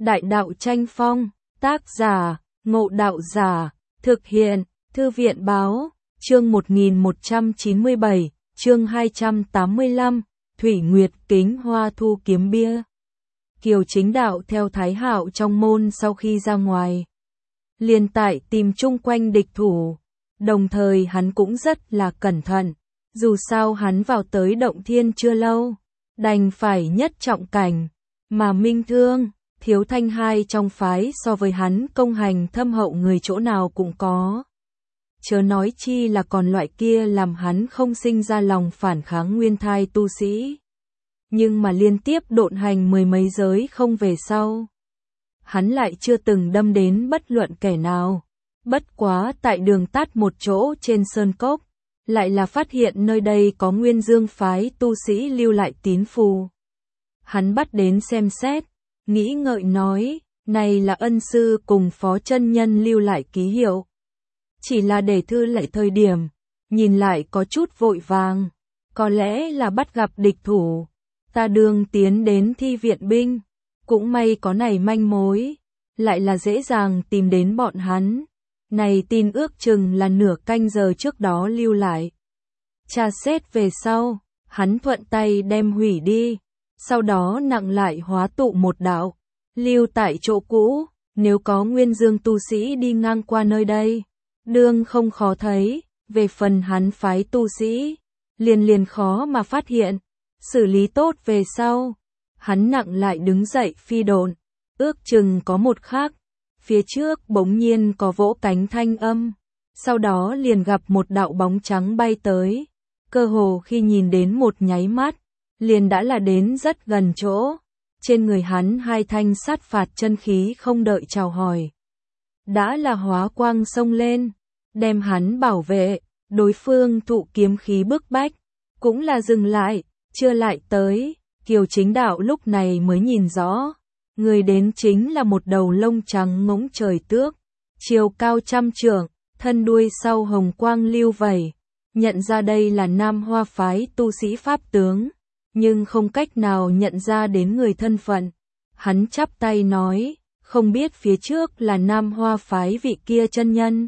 Đại đạo tranh phong, tác giả, Ngộ Đạo Giả, thực hiện, Thư viện báo, chương 1197, chương 285, Thủy Nguyệt Kính Hoa Thu Kiếm Bia. Kiều Chính Đạo theo Thái Hạo trong môn sau khi ra ngoài, liền tại tìm chung quanh địch thủ, đồng thời hắn cũng rất là cẩn thận, dù sao hắn vào tới Động Thiên chưa lâu, đành phải nhất trọng cảnh, mà Minh Thương, Thiếu Thanh hai trong phái so với hắn công hành thâm hậu người chỗ nào cũng có. Chớ nói chi là còn loại kia làm hắn không sinh ra lòng phản kháng nguyên thai tu sĩ. Nhưng mà liên tiếp độn hành mười mấy giới không về sau, hắn lại chưa từng đâm đến bất luận kẻ nào. Bất quá tại đường tắt một chỗ trên sơn cốc, lại là phát hiện nơi đây có Nguyên Dương phái tu sĩ lưu lại tín phù. Hắn bắt đến xem xét, nghĩ ngợi nói, này là ân sư cùng phó chân nhân lưu lại ký hiệu. Chỉ là để thư lại thời điểm, nhìn lại có chút vội vàng, có lẽ là bắt gặp địch thủ. Ta đường tiến đến thi viện binh, cũng may có này manh mối, lại là dễ dàng tìm đến bọn hắn. Này tin ước chừng là nửa canh giờ trước đó lưu lại. Tra xét về sau, hắn thuận tay đem hủy đi, sau đó nặng lại hóa tụ một đạo, lưu tại chỗ cũ, nếu có Nguyên Dương tu sĩ đi ngang qua nơi đây, đương không khó thấy, về phần hắn phái tu sĩ, liền khó mà phát hiện, xử lý tốt về sau, hắn nặng lại đứng dậy phi độn, ước chừng có một khắc, phía trước bỗng nhiên có vỗ cánh thanh âm, sau đó liền gặp một đạo bóng trắng bay tới, cơ hồ khi nhìn đến một nháy mắt, liền đã là đến rất gần chỗ, trên người hắn hai thanh sát phạt chân khí không đợi chào hỏi, đã là hóa quang xông lên, đem hắn bảo vệ, đối phương thụ kiếm khí bức bách, cũng là dừng lại, chưa lại tới, Kiều Chính Đạo lúc này mới nhìn rõ, người đến chính là một đầu lông trắng ngỗng trời tước, chiều cao 100 trượng, thân đuôi sau hồng quang lưu vẩy, nhận ra đây là Nam Hoa phái tu sĩ pháp tướng, nhưng không cách nào nhận ra đến người thân phận. Hắn chắp tay nói, không biết phía trước là Nam Hoa phái vị kia chân nhân.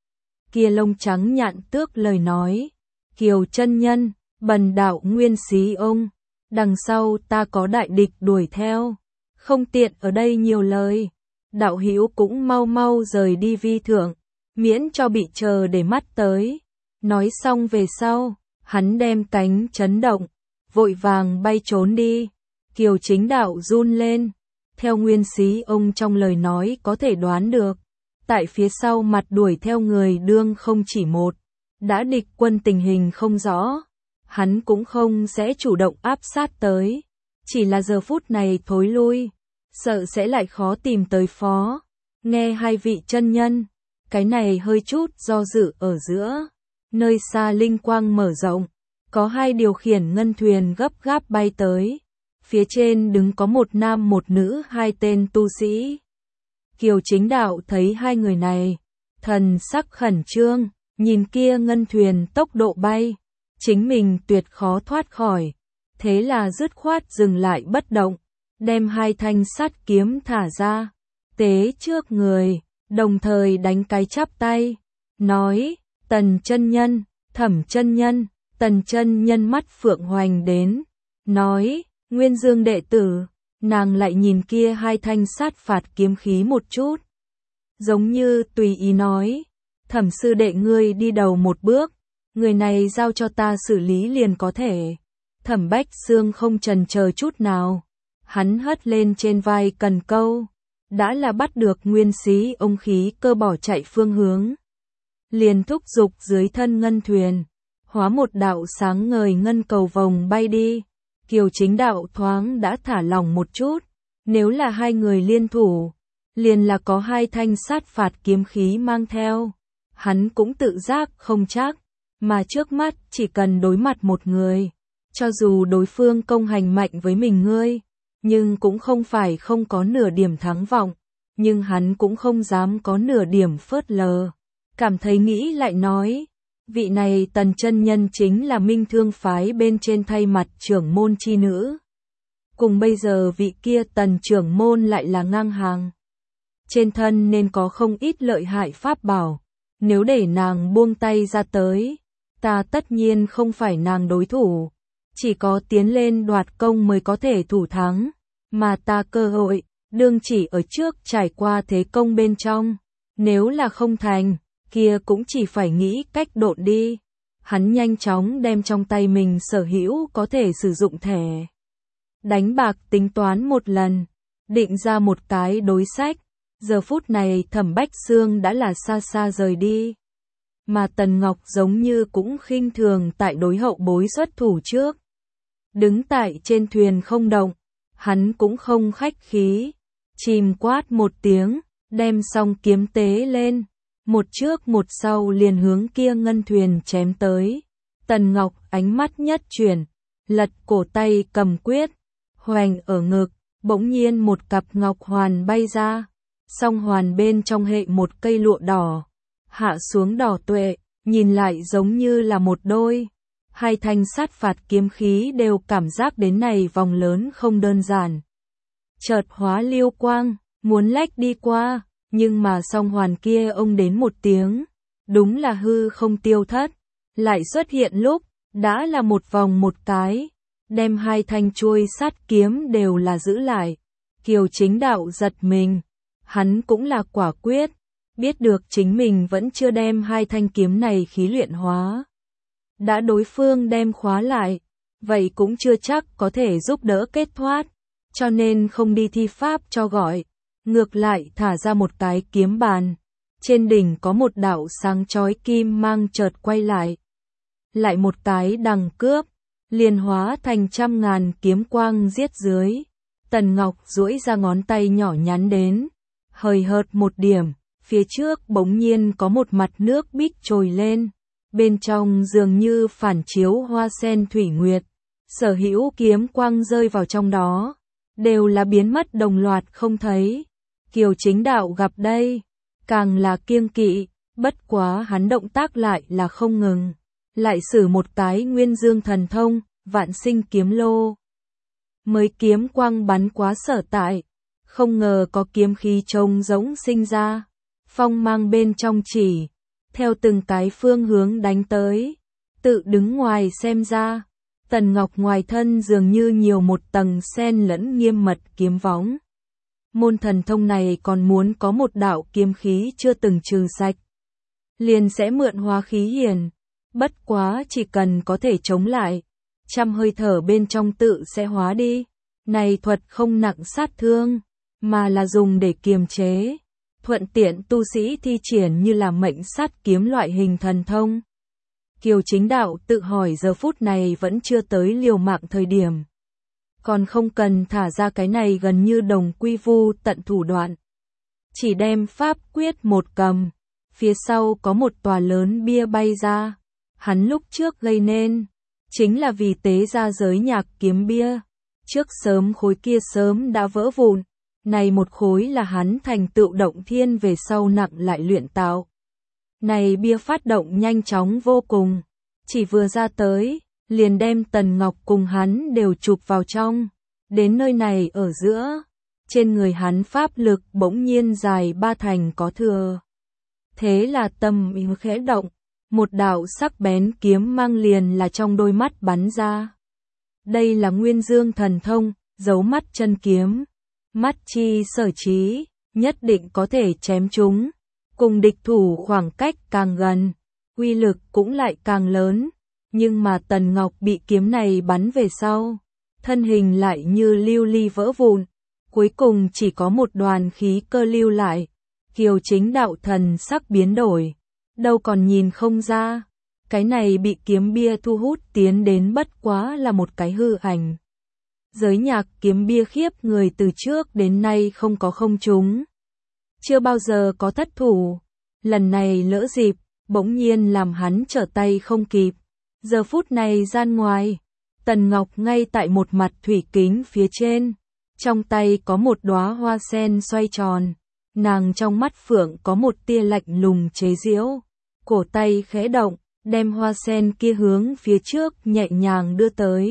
Kia lông trắng nhạn tước lời nói, Kiều chân nhân, bần đạo nguyên xí ông, đằng sau ta có đại địch đuổi theo, không tiện ở đây nhiều lời, đạo hữu cũng mau mau rời đi vi thượng, miễn cho bị chờ để mắt tới. Nói xong về sau, hắn đem cánh chấn động, vội vàng bay trốn đi. Kiều Chính Đạo run lên, theo nguyên xí ông trong lời nói có thể đoán được, tại phía sau mặt đuổi theo người đương không chỉ một, đã địch quân tình hình không rõ, hắn cũng không sẽ chủ động áp sát tới, chỉ là giờ phút này thối lui, sợ sẽ lại khó tìm tới phó. Nghe hai vị chân nhân, cái này hơi chút do dự ở giữa, nơi xa linh quang mở rộng, có hai điều khiển ngân thuyền gấp gáp bay tới, phía trên đứng có một nam một nữ hai tên tu sĩ. Kiều Chính Đạo thấy hai người này, thần sắc khẩn trương, nhìn kia ngân thuyền tốc độ bay, chính mình tuyệt khó thoát khỏi, thế là dứt khoát dừng lại bất động, đem hai thanh sát kiếm thả ra, tế trước người, đồng thời đánh cái chắp tay, nói, Tần chân nhân, Thẩm chân nhân. Tần chân nhân mắt phượng hoành đến, nói, Nguyên Dương đệ tử, nàng lại nhìn kia hai thanh sát phạt kiếm khí một chút, giống như tùy ý nói, Thẩm sư đệ ngươi đi đầu một bước, người này giao cho ta xử lý liền có thể. Thẩm Bách Xương không chần chờ chút nào, hắn hất lên trên vai cần câu, đã là bắt được nguyên xí ông khí cơ bỏ chạy phương hướng, liền thúc giục dưới thân ngân thuyền, hóa một đạo sáng ngời ngân cầu vồng bay đi. Kiều Chính Đạo thoáng đã thả lỏng một chút, nếu là hai người liên thủ, liền là có hai thanh sát phạt kiếm khí mang theo, hắn cũng tự giác không chắc, mà trước mắt chỉ cần đối mặt một người, cho dù đối phương công hành mạnh với mình ngươi, nhưng cũng không phải không có nửa điểm thắng vọng, nhưng hắn cũng không dám có nửa điểm phớt lờ, cảm thấy nghĩ lại nói, vị này Tần chân nhân chính là Minh Thương phái bên trên thay mặt trưởng môn chi nữ. cùng bây giờ vị kia Tần trưởng môn lại là ngang hàng. Trên thân nên có không ít lợi hại pháp bảo, nếu để nàng buông tay ra tới, ta tất nhiên không phải nàng đối thủ, chỉ có tiến lên đoạt công mới có thể thủ thắng, mà ta cơ hội, đương chỉ ở trước trải qua thế công bên trong, nếu là không thành, kia cũng chỉ phải nghĩ cách độn đi. Hắn nhanh chóng đem trong tay mình sở hữu có thể sử dụng thẻ đánh bạc tính toán một lần, định ra một cái đối sách. Giờ phút này Thẩm Bách Xương đã là xa xa rời đi, mà Tần Ngọc giống như cũng khinh thường tại đối hậu bối xuất thủ trước. Đứng tại trên thuyền không động, hắn cũng không khách khí, chìm quát một tiếng, đem song kiếm tế lên, một trước một sau liền hướng kia ngân thuyền chém tới. Tần Ngọc ánh mắt nhất chuyển, lật cổ tay cầm quyết, hoành ở ngực, bỗng nhiên một cặp ngọc hoàn bay ra, song hoàn bên trong hệ một cây lụa đỏ, hạ xuống đỏ tuệ, nhìn lại giống như là một đôi. Hai thanh sát phạt kiếm khí đều cảm giác đến này vòng lớn không đơn giản. Chợt hóa lưu quang, muốn lách đi qua, nhưng mà song hoàn kia ông đến một tiếng, đúng là hư không tiêu thất, lại xuất hiện lúc, đã là một vòng một cái, đem hai thanh chuôi sát kiếm đều là giữ lại. Kiều Chính Đạo giật mình, hắn cũng là quả quyết, biết được chính mình vẫn chưa đem hai thanh kiếm này khí luyện hóa. Đã đối phương đem khóa lại, vậy cũng chưa chắc có thể giúp đỡ kết thoát, cho nên không đi thi pháp cho gọi, ngược lại thả ra một cái kiếm bàn. Trên đỉnh có một đạo sáng chói kim mang chợt quay lại. Lại một cái đằng cướp, liền hóa thành trăm ngàn kiếm quang giết dưới. Tần Ngọc duỗi ra ngón tay nhỏ nhắn đến, hời hợt một điểm, phía trước bỗng nhiên có một mặt nước bích trồi lên. Bên trong dường như phản chiếu hoa sen thủy nguyệt, sở hữu kiếm quang rơi vào trong đó, đều là biến mất đồng loạt không thấy. Kiều Chính Đạo gặp đây, càng là kiêng kỵ, bất quá hắn động tác lại là không ngừng, lại sử một cái Nguyên Dương thần thông, Vạn Sinh kiếm lô. Mới kiếm quang bắn quá sở tại, không ngờ có kiếm khí trông giống sinh ra, phong mang bên trong chỉ theo từng cái phương hướng đánh tới. Tự đứng ngoài xem ra, Tần Ngọc ngoài thân dường như nhiều một tầng xen lẫn nghiêm mật kiếm võng. Môn thần thông này còn muốn có một đạo kiếm khí chưa từng trừ sạch, liền sẽ mượn hóa khí hiển, bất quá chỉ cần có thể chống lại, trăm hơi thở bên trong tự sẽ hóa đi. Này thuật không nặng sát thương, mà là dùng để kiềm chế, thuận tiện tu sĩ thi triển như là mệnh sát kiếm loại hình thần thông. Kiều Chính Đạo tự hỏi giờ phút này vẫn chưa tới liều mạng thời điểm, còn không cần thả ra cái này gần như đồng quy vu tận thủ đoạn. Chỉ đem pháp quyết một cầm, phía sau có một tòa lớn bia bay ra, hắn lúc trước gây nên, chính là vì tế ra giới nhạc kiếm bia, trước sớm khối kia sớm đã vỡ vụn. Này một khối là hắn thành tựu động thiên về sau nặng lại luyện tạo. Này bia phát động nhanh chóng vô cùng, chỉ vừa ra tới, liền đem Tần Ngọc cùng hắn đều chụp vào trong. Đến nơi này ở giữa, trên người hắn pháp lực bỗng nhiên dài ba thành có thừa. Thế là tâm ý khẽ động, một đạo sắc bén kiếm mang liền là trong đôi mắt bắn ra. Đây là Nguyên Dương thần thông, dấu mắt chân kiếm. Mắt chi sở trí, nhất định có thể chém chúng, cùng địch thủ khoảng cách càng gần, uy lực cũng lại càng lớn, nhưng mà Tần Ngọc bị kiếm này bắn về sau, thân hình lại như lưu ly vỡ vụn, cuối cùng chỉ có một đoàn khí cơ lưu lại. Kiều Chính Đạo thần sắc biến đổi, đâu còn nhìn không ra, cái này bị kiếm bia thu hút tiến đến bất quá là một cái hư ảnh. Giới nhạc kiếm bia khiếp người từ trước đến nay không có không trúng, chưa bao giờ có thất thủ, lần này lỡ dịp, bỗng nhiên làm hắn trở tay không kịp. Giờ phút này gian ngoài, Tần Ngọc ngay tại một mặt thủy kính phía trên, trong tay có một đóa hoa sen xoay tròn, nàng trong mắt phượng có một tia lạnh lùng chế giễu, cổ tay khẽ động, đem hoa sen kia hướng phía trước nhẹ nhàng đưa tới.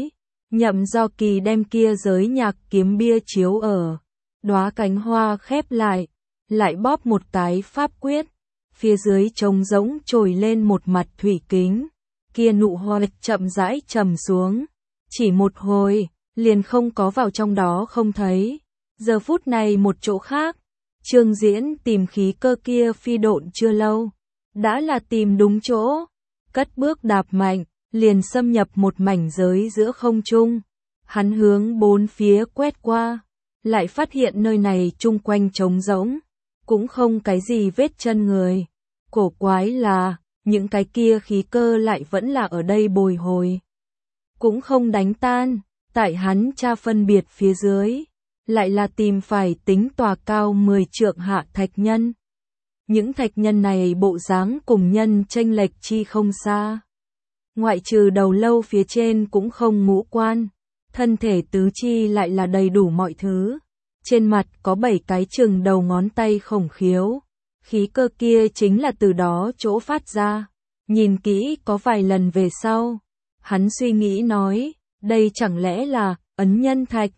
Nhậm Do Kỳ đem kia giới nhạc kiếm bia chiếu ở đóa cánh hoa khép lại bóp một cái pháp quyết, phía dưới trống rỗng trồi lên một mặt thủy kính, kia nụ hoa chậm rãi trầm xuống, chỉ một hồi, liền không có vào trong đó không thấy. Giờ phút này một chỗ khác, Trương Diễn tìm khí cơ kia phi độn chưa lâu, đã là tìm đúng chỗ, cất bước đạp mạnh, liền xâm nhập một mảnh giới giữa không trung. Hắn hướng bốn phía quét qua, lại phát hiện nơi này chung quanh trống rỗng, cũng không cái gì vết chân người. Cổ quái là, những cái kia khí cơ lại vẫn là ở đây bồi hồi, cũng không đánh tan. Tại hắn tra phân biệt phía dưới, lại là tìm phải tính tòa cao 10 trượng hạ thạch nhân. Những thạch nhân này bộ dáng cùng nhân chênh lệch chi không xa. Ngoại trừ đầu lâu phía trên cũng không ngũ quan, thân thể tứ chi lại là đầy đủ mọi thứ. Trên mặt có 7 cái chừng đầu ngón tay khổng khiếu, khí cơ kia chính là từ đó chỗ phát ra. Nhìn kỹ có vài lần về sau, hắn suy nghĩ nói, đây chẳng lẽ là ấn nhân thạch,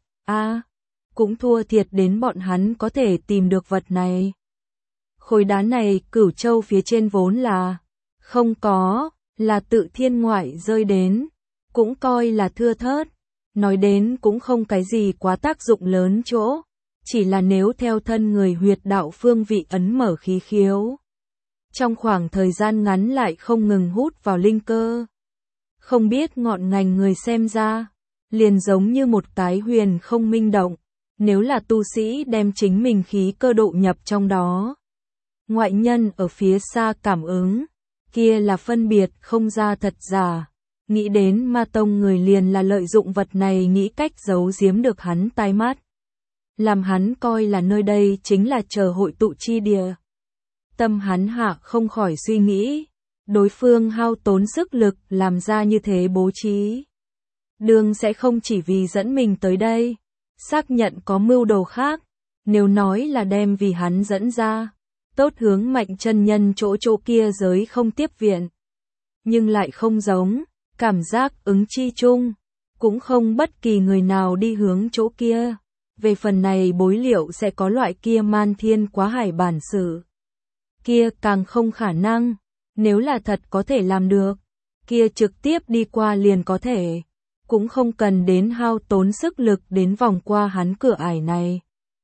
cũng thua thiệt đến bọn hắn có thể tìm được vật này. Khối đá này Cửu Châu phía trên vốn là không có, là tự thiên ngoại rơi đến, cũng coi là thưa thớt, nói đến cũng không cái gì quá tác dụng lớn chỗ, chỉ là nếu theo thân người huyệt đạo phương vị ấn mở khí khiếu, trong khoảng thời gian ngắn lại không ngừng hút vào linh cơ. Không biết ngọn ngành người xem ra, liền giống như một cái huyền không minh động, nếu là tu sĩ đem chính mình khí cơ độ nhập trong đó. Ngoại nhân ở phía xa cảm ứng, kia là phân biệt không ra thật giả, nghĩ đến Ma Tông người liền là lợi dụng vật này nghĩ cách giấu giếm được hắn tai mắt. Làm hắn coi là nơi đây chính là chờ hội tụ chi địa. Tâm hắn hạ không khỏi suy nghĩ, đối phương hao tốn sức lực làm ra như thế bố trí. Đường sẽ không chỉ vì dẫn mình tới đây, xác nhận có mưu đồ khác, nếu nói là đem vì hắn dẫn ra, tốt hướng Mạnh chân nhân chỗ kia giới không tiếp viện. Nhưng lại không giống, cảm giác ứng chi chung, cũng không bất kỳ người nào đi hướng chỗ kia. Về phần này bối liệu sẽ có loại kia man thiên quá hải bản sự. Kia càng không khả năng, nếu là thật có thể làm được, kia trực tiếp đi qua liền có thể, cũng không cần đến hao tốn sức lực đến vòng qua hắn cửa ải này.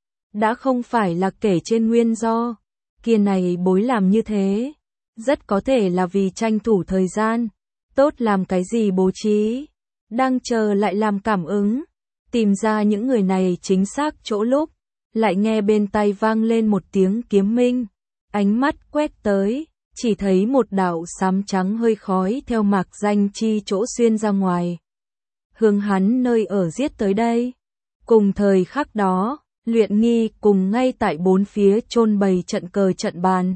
Đã không phải là kể trên nguyên do, kia này bối làm như thế, rất có thể là vì tranh thủ thời gian, tốt làm cái gì bố trí, đang chờ lại làm cảm ứng, tìm ra những người này chính xác chỗ lúc, lại nghe bên tai vang lên một tiếng kiếm minh, ánh mắt quét tới, chỉ thấy một đạo xám trắng hơi khói theo mạc danh chi chỗ xuyên ra ngoài. Hướng hắn nơi ở giết tới đây. Cùng thời khắc đó, Luyện Nghi cùng ngay tại bốn phía chôn bày trận cờ trận bàn.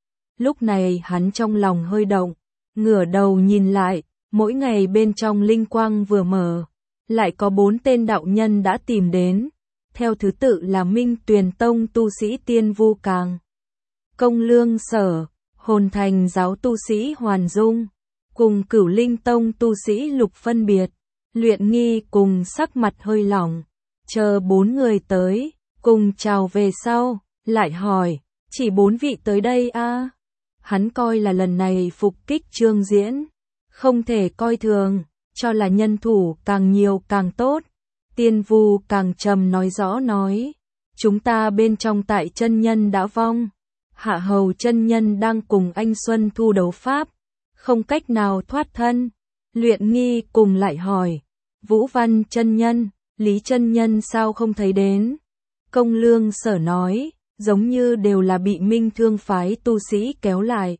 Lúc này hắn trong lòng hơi động, ngửa đầu nhìn lại, mỗi ngày bên trong linh quang vừa mở, lại có 4 tên đạo nhân đã tìm đến, theo thứ tự là Minh Tuyền Tông tu sĩ Tiên Vu Càng, Công Lương Sở, Hồn Thành giáo tu sĩ Hoàn Dung, cùng Cửu Linh Tông tu sĩ Lục phân biệt. Luyện Nghi cùng sắc mặt hơi lỏng, chờ 4 người tới, cùng chào về sau, lại hỏi, chỉ 4 vị tới đây à? Hắn coi là lần này phục kích Trương Diễn, không thể coi thường, cho là nhân thủ càng nhiều càng tốt. Tiên Vu Càng trầm nói rõ nói, chúng ta bên trong tại chân nhân đã vong, Hạ Hầu chân nhân đang cùng anh Xuân Thu đấu pháp, không cách nào thoát thân. Luyện Nghi cùng lại hỏi, Vũ Văn chân nhân, Lý chân nhân sao không thấy đến? Công Lương Sở nói, giống như đều là bị Minh Thương phái tu sĩ kéo lại.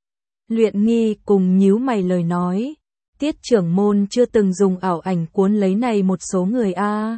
Luyện Nghi cùng nhíu mày lời nói, Tiết trưởng môn chưa từng dùng ảo ảnh cuốn lấy này một số người a.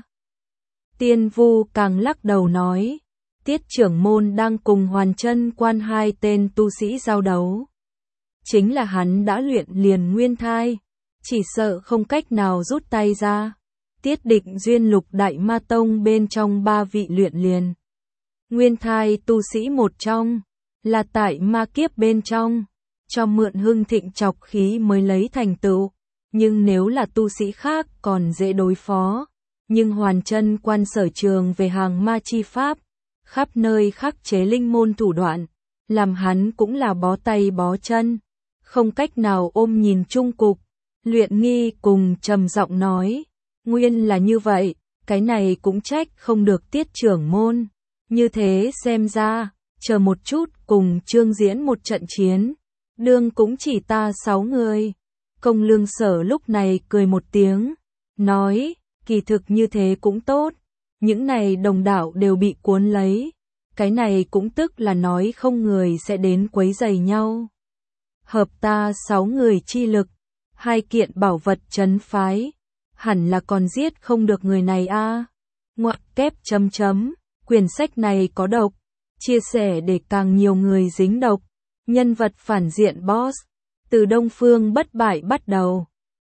Tiên Vu Càng lắc đầu nói, Tiết trưởng môn đang cùng Hoàn Chân Quan 2 tên tu sĩ giao đấu. Chính là hắn đã luyện liền nguyên thai, chỉ sợ không cách nào rút tay ra. Tiết Định duyên Lục Đại Ma Tông bên trong 3 vị luyện liền nguyên thai tu sĩ một trong, là tại ma kiếp bên trong, cho mượn hưng thịnh chọc khí mới lấy thành tựu. nhưng nếu là tu sĩ khác còn dễ đối phó. Nhưng Hoàn Chân Quan sở trường về hàng ma chi pháp, khắp nơi khắc chế linh môn thủ đoạn, làm hắn cũng là bó tay bó chân, không cách nào ôm nhìn chung cục. Luyện Nghi cùng trầm giọng nói, nguyên là như vậy, cái này cũng trách không được Tiết trưởng môn. Như thế xem ra, chờ một chút cùng Trương diễn một trận chiến, đương cũng chỉ ta 6 người. Công Lương Sở lúc này cười một tiếng, nói, kỳ thực như thế cũng tốt, những này đồng đạo đều bị cuốn lấy, cái này cũng tức là nói không người sẽ đến quấy rầy nhau. Hợp ta 6 người chi lực, 2 kiện bảo vật trấn phái, hẳn là còn giết không được người này a. Ngoặc kép chấm chấm, quyển sách này có độc, chia sẻ để càng nhiều người dính độc. Nhân vật phản diện boss, từ Đông Phương Bất Bại bắt đầu.